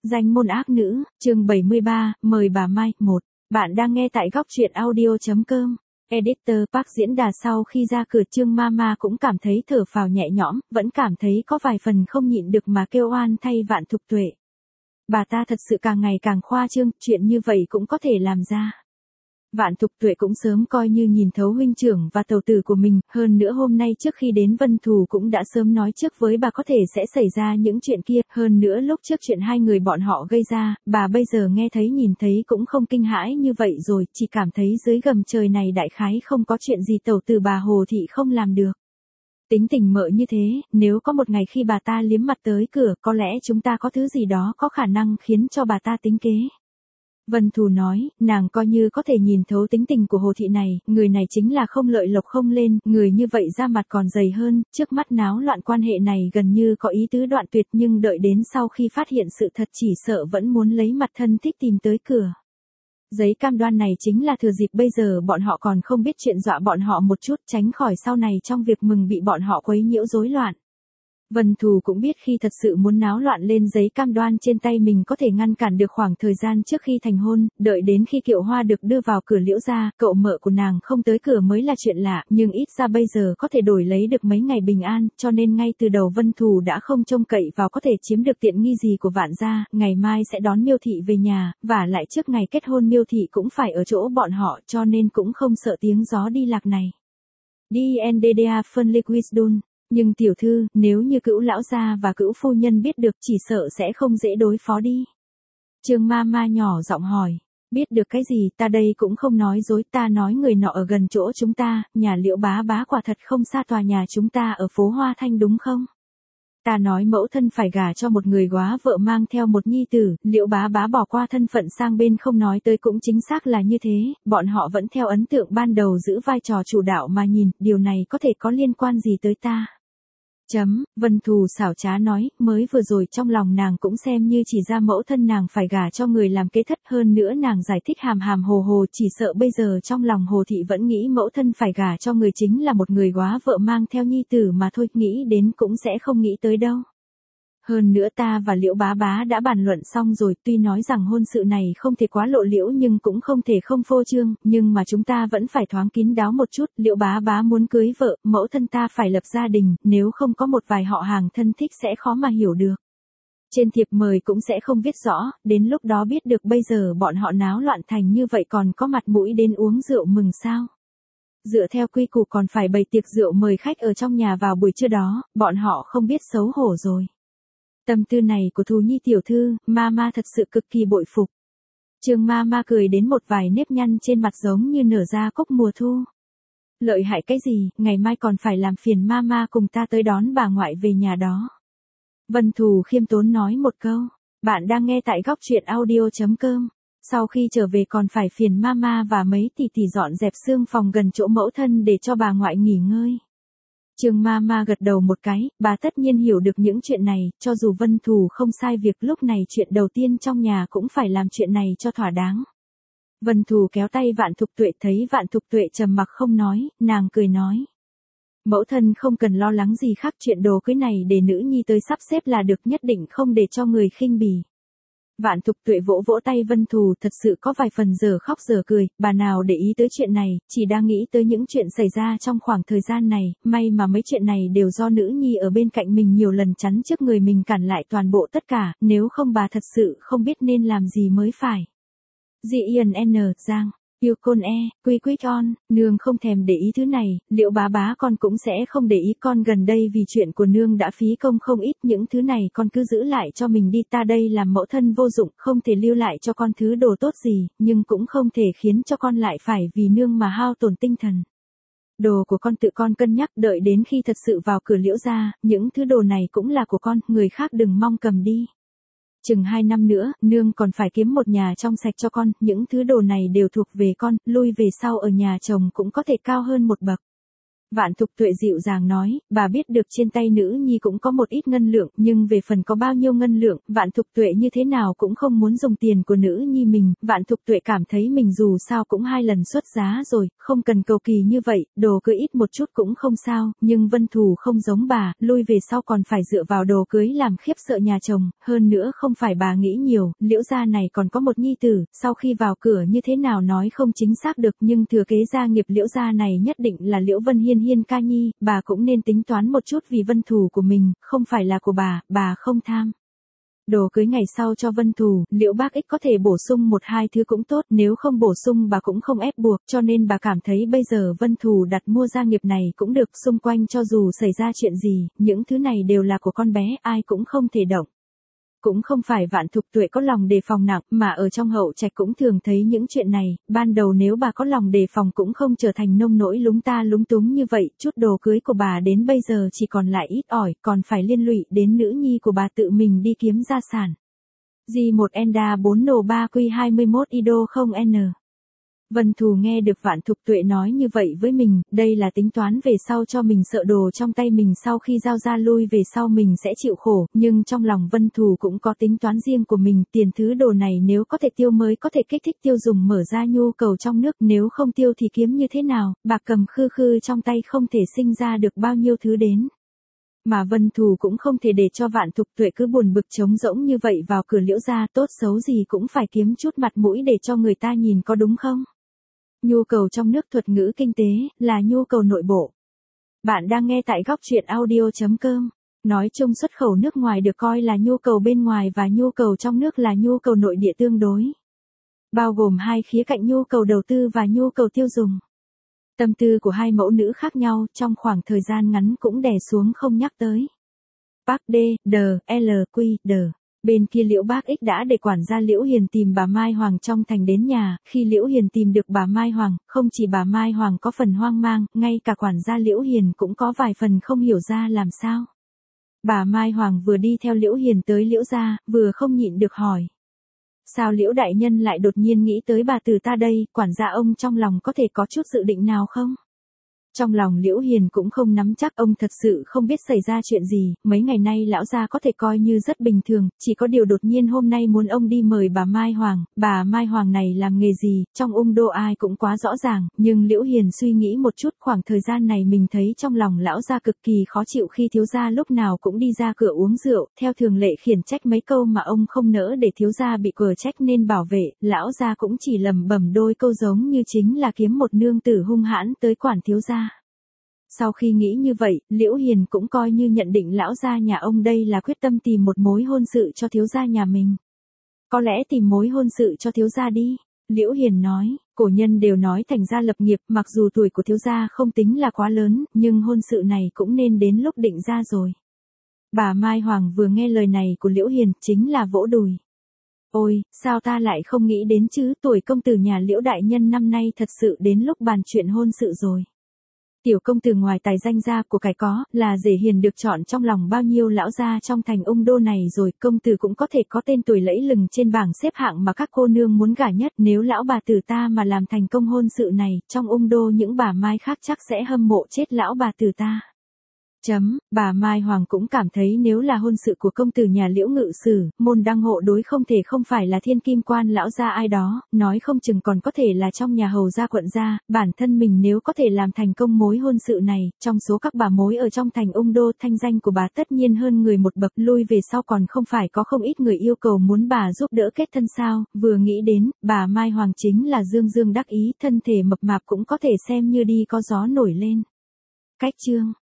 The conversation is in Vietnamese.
Danh môn ác nữ, chương 73, mời bà Mai, 1. Bạn đang nghe tại góc truyện audio.com. Editor Park Diễn Đà sau khi ra cửa Trương Mama cũng cảm thấy thở phào nhẹ nhõm, vẫn cảm thấy có vài phần không nhịn được mà kêu oan thay Vạn Thục Tuệ. Bà ta thật sự càng ngày càng khoa trương, chuyện như vậy cũng có thể làm ra. Vạn Thục Tuệ cũng sớm coi như nhìn thấu huynh trưởng và tẩu tử của mình, hơn nữa hôm nay trước khi đến Vân Thù cũng đã sớm nói trước với bà có thể sẽ xảy ra những chuyện kia, hơn nữa lúc trước chuyện hai người bọn họ gây ra, bà bây giờ nghe thấy nhìn thấy cũng không kinh hãi như vậy rồi, chỉ cảm thấy dưới gầm trời này đại khái không có chuyện gì tẩu tử bà Hồ Thị không làm được. Tính tình mợ như thế, nếu có một ngày khi bà ta liếm mặt tới cửa, có lẽ chúng ta có thứ gì đó có khả năng khiến cho bà ta tính kế. Vân Thù nói, nàng coi như có thể nhìn thấu tính tình của Hồ Thị này, người này chính là không lợi lộc không lên, người như vậy ra mặt còn dày hơn, trước mắt náo loạn quan hệ này gần như có ý tứ đoạn tuyệt nhưng đợi đến sau khi phát hiện sự thật chỉ sợ vẫn muốn lấy mặt thân thích tìm tới cửa. Giấy cam đoan này chính là thừa dịp bây giờ bọn họ còn không biết chuyện dọa bọn họ một chút tránh khỏi sau này trong việc mừng bị bọn họ quấy nhiễu rối loạn. Vân Thù cũng biết khi thật sự muốn náo loạn lên giấy cam đoan trên tay mình có thể ngăn cản được khoảng thời gian trước khi thành hôn, đợi đến khi Kiệu Hoa được đưa vào cửa Liễu gia, cậu mợ của nàng không tới cửa mới là chuyện lạ, nhưng ít ra bây giờ có thể đổi lấy được mấy ngày bình an, cho nên ngay từ đầu Vân Thù đã không trông cậy vào có thể chiếm được tiện nghi gì của Vạn gia, ngày mai sẽ đón Miêu Thị về nhà, và lại trước ngày kết hôn Miêu Thị cũng phải ở chỗ bọn họ cho nên cũng không sợ tiếng gió đi lạc này. DNDDA phân liquidun. Nhưng tiểu thư, nếu như Cữu lão gia và Cữu phu nhân biết được chỉ sợ sẽ không dễ đối phó đi. Trương Mama nhỏ giọng hỏi, biết được cái gì, ta đây cũng không nói dối, ta nói người nọ ở gần chỗ chúng ta, nhà Liễu bá bá quả thật không xa tòa nhà chúng ta ở phố Hoa Thanh đúng không? Ta nói mẫu thân phải gả cho một người góa vợ mang theo một nhi tử, Liễu bá bá bỏ qua thân phận sang bên không nói tới cũng chính xác là như thế, bọn họ vẫn theo ấn tượng ban đầu giữ vai trò chủ đạo mà nhìn, điều này có thể có liên quan gì tới ta? Vân Thù xảo trá nói, mới vừa rồi trong lòng nàng cũng xem như chỉ ra mẫu thân nàng phải gả cho người làm kế thất, hơn nữa nàng giải thích hàm hàm hồ hồ, chỉ sợ bây giờ trong lòng Hồ Thị vẫn nghĩ mẫu thân phải gả cho người chính là một người góa vợ mang theo nhi tử mà thôi, nghĩ đến cũng sẽ không nghĩ tới đâu. Hơn nữa ta và Liễu bá bá đã bàn luận xong rồi, tuy nói rằng hôn sự này không thể quá lộ liễu nhưng cũng không thể không phô trương, nhưng mà chúng ta vẫn phải thoáng kín đáo một chút, Liễu bá bá muốn cưới vợ, mẫu thân ta phải lập gia đình, nếu không có một vài họ hàng thân thích sẽ khó mà hiểu được. Trên thiệp mời cũng sẽ không viết rõ, đến lúc đó biết được bây giờ bọn họ náo loạn thành như vậy còn có mặt mũi đến uống rượu mừng sao. Dựa theo quy củ còn phải bày tiệc rượu mời khách ở trong nhà vào buổi trưa đó, bọn họ không biết xấu hổ rồi. Tâm tư này của Thù Nhi tiểu thư, Mama thật sự cực kỳ bội phục. Trương Mama cười đến một vài nếp nhăn trên mặt giống như nở ra cúc mùa thu. Lợi hại cái gì, ngày mai còn phải làm phiền Mama cùng ta tới đón bà ngoại về nhà đó. Vân Thù khiêm tốn nói một câu, bạn đang nghe tại góc truyện audio.com. Sau khi trở về còn phải phiền Mama và mấy tỷ tỷ dọn dẹp xương phòng gần chỗ mẫu thân để cho bà ngoại nghỉ ngơi. Trương Mama gật đầu một cái, bà tất nhiên hiểu được những chuyện này, cho dù Vân Thù không sai việc lúc này chuyện đầu tiên trong nhà cũng phải làm chuyện này cho thỏa đáng. Vân Thù kéo tay Vạn Thục Tuệ thấy Vạn Thục Tuệ trầm mặc không nói, nàng cười nói. Mẫu thân không cần lo lắng gì khác, chuyện đồ cưới này để nữ nhi tới sắp xếp là được, nhất định không để cho người khinh bỉ. Vạn Thục Tuệ vỗ vỗ tay Vân Thù, thật sự có vài phần giờ khóc giờ cười, bà nào để ý tới chuyện này, chỉ đang nghĩ tới những chuyện xảy ra trong khoảng thời gian này, may mà mấy chuyện này đều do nữ nhi ở bên cạnh mình nhiều lần chắn trước người mình cản lại toàn bộ tất cả, nếu không bà thật sự không biết nên làm gì mới phải. Dị Yên N. Giang. Yêu côn quy quyết on, nương không thèm để ý thứ này, Liễu bá bá con cũng sẽ không để ý, con gần đây vì chuyện của nương đã phí công không ít, những thứ này con cứ giữ lại cho mình đi, ta đây làm mẫu thân vô dụng, không thể lưu lại cho con thứ đồ tốt gì, nhưng cũng không thể khiến cho con lại phải vì nương mà hao tổn tinh thần. Đồ của con tự con cân nhắc, đợi đến khi thật sự vào cửa Liễu gia, những thứ đồ này cũng là của con, người khác đừng mong cầm đi. Chừng 2 năm nữa, nương còn phải kiếm một nhà trong sạch cho con, những thứ đồ này đều thuộc về con, lui về sau ở nhà chồng cũng có thể cao hơn một bậc. Vạn Thục Tuệ dịu dàng nói, bà biết được trên tay nữ nhi cũng có một ít ngân lượng, nhưng về phần có bao nhiêu ngân lượng, Vạn Thục Tuệ như thế nào cũng không muốn dùng tiền của nữ nhi mình. Vạn Thục Tuệ cảm thấy mình dù sao cũng 2 lần xuất giá rồi, không cần cầu kỳ như vậy, đồ cưới ít một chút cũng không sao, nhưng Vân Thù không giống bà, lui về sau còn phải dựa vào đồ cưới làm khiếp sợ nhà chồng, hơn nữa không phải bà nghĩ nhiều, Liễu gia này còn có một nhi tử, sau khi vào cửa như thế nào nói không chính xác được, nhưng thừa kế gia nghiệp Liễu gia này nhất định là Liễu Vân Hiên Hiên ca nhi, bà cũng nên tính toán một chút vì Vân Thù của mình, không phải là của bà không tham. Đồ cưới ngày sau cho Vân Thù, Liễu Bác Ích có thể bổ sung 1-2 thứ cũng tốt, nếu không bổ sung bà cũng không ép buộc, cho nên bà cảm thấy bây giờ Vân Thù đặt mua gia nghiệp này cũng được, xung quanh cho dù xảy ra chuyện gì, những thứ này đều là của con bé, ai cũng không thể động. Cũng không phải Vạn Thục Tuệ có lòng đề phòng nặng, mà ở trong hậu trạch cũng thường thấy những chuyện này, ban đầu nếu bà có lòng đề phòng cũng không trở thành nông nỗi lúng ta lúng túng như vậy, chút đồ cưới của bà đến bây giờ chỉ còn lại ít ỏi, còn phải liên lụy đến nữ nhi của bà tự mình đi kiếm gia sản. J1 Enda 4 Nổ 3 Q21 Ido 0 N. Vân Thù nghe được Vạn Thục Tuệ nói như vậy với mình, đây là tính toán về sau cho mình, sợ đồ trong tay mình sau khi giao ra lui về sau mình sẽ chịu khổ, nhưng trong lòng Vân Thù cũng có tính toán riêng của mình, tiền thứ đồ này nếu có thể tiêu mới có thể kích thích tiêu dùng, mở ra nhu cầu trong nước, nếu không tiêu thì kiếm như thế nào, bạc cầm khư khư trong tay không thể sinh ra được bao nhiêu thứ đến. Mà Vân Thù cũng không thể để cho Vạn Thục Tuệ cứ buồn bực trống rỗng như vậy vào cửa Liễu gia, tốt xấu gì cũng phải kiếm chút mặt mũi để cho người ta nhìn có đúng không? Nhu cầu trong nước thuật ngữ kinh tế, là nhu cầu nội bộ. Bạn đang nghe tại góc truyện audio.com. Nói chung xuất khẩu nước ngoài được coi là nhu cầu bên ngoài và nhu cầu trong nước là nhu cầu nội địa tương đối. Bao gồm hai khía cạnh nhu cầu đầu tư và nhu cầu tiêu dùng. Tâm tư của hai mẫu nữ khác nhau trong khoảng thời gian ngắn cũng đè xuống không nhắc tới. Bác D, D, L, Q, D. Bên kia Liễu Bác Ích đã để quản gia Liễu Hiền tìm bà Mai Hoàng trong thành đến nhà, khi Liễu Hiền tìm được bà Mai Hoàng, không chỉ bà Mai Hoàng có phần hoang mang, ngay cả quản gia Liễu Hiền cũng có vài phần không hiểu ra làm sao. Bà Mai Hoàng vừa đi theo Liễu Hiền tới Liễu gia, vừa không nhịn được hỏi. Sao Liễu đại nhân lại đột nhiên nghĩ tới bà từ ta đây, quản gia ông trong lòng có thể có chút dự định nào không? Trong lòng Liễu Hiền cũng không nắm chắc, ông thật sự không biết xảy ra chuyện gì, mấy ngày nay lão gia có thể coi như rất bình thường, chỉ có điều đột nhiên hôm nay muốn ông đi mời bà Mai Hoàng này làm nghề gì, trong ung đô ai cũng quá rõ ràng, nhưng Liễu Hiền suy nghĩ một chút, khoảng thời gian này mình thấy trong lòng lão gia cực kỳ khó chịu khi thiếu gia lúc nào cũng đi ra cửa uống rượu, theo thường lệ khiển trách mấy câu mà ông không nỡ để thiếu gia bị quở trách nên bảo vệ, lão gia cũng chỉ lẩm bẩm đôi câu giống như chính là kiếm một nương tử hung hãn tới quản thiếu gia. Sau khi nghĩ như vậy, Liễu Hiền cũng coi như nhận định lão gia nhà ông đây là quyết tâm tìm một mối hôn sự cho thiếu gia nhà mình. Có lẽ tìm mối hôn sự cho thiếu gia đi. Liễu Hiền nói, cổ nhân đều nói thành gia lập nghiệp, mặc dù tuổi của thiếu gia không tính là quá lớn, nhưng hôn sự này cũng nên đến lúc định ra rồi. Bà Mai Hoàng vừa nghe lời này của Liễu Hiền, chính là vỗ đùi. Ôi, sao ta lại không nghĩ đến chứ, tuổi công tử nhà Liễu đại nhân năm nay thật sự đến lúc bàn chuyện hôn sự rồi. Tiểu công tử ngoài tài danh gia của cải có, là rể hiền được chọn trong lòng bao nhiêu lão gia trong thành ung đô này rồi, công tử cũng có thể có tên tuổi lẫy lừng trên bảng xếp hạng mà các cô nương muốn gả nhất, nếu lão bà tử ta mà làm thành công hôn sự này, trong ung đô những bà Mai khác chắc sẽ hâm mộ chết lão bà tử ta. Bà Mai Hoàng cũng cảm thấy nếu là hôn sự của công tử nhà Liễu ngự sử, môn đăng hộ đối không thể không phải là thiên kim quan lão gia ai đó, nói không chừng còn có thể là trong nhà hầu gia quận gia, bản thân mình nếu có thể làm thành công mối hôn sự này, trong số các bà mối ở trong thành ung đô thanh danh của bà tất nhiên hơn người một bậc, lui về sau còn không phải có không ít người yêu cầu muốn bà giúp đỡ kết thân sao, vừa nghĩ đến, bà Mai Hoàng chính là dương dương đắc ý, thân thể mập mạp cũng có thể xem như đi có gió nổi lên. Cách chương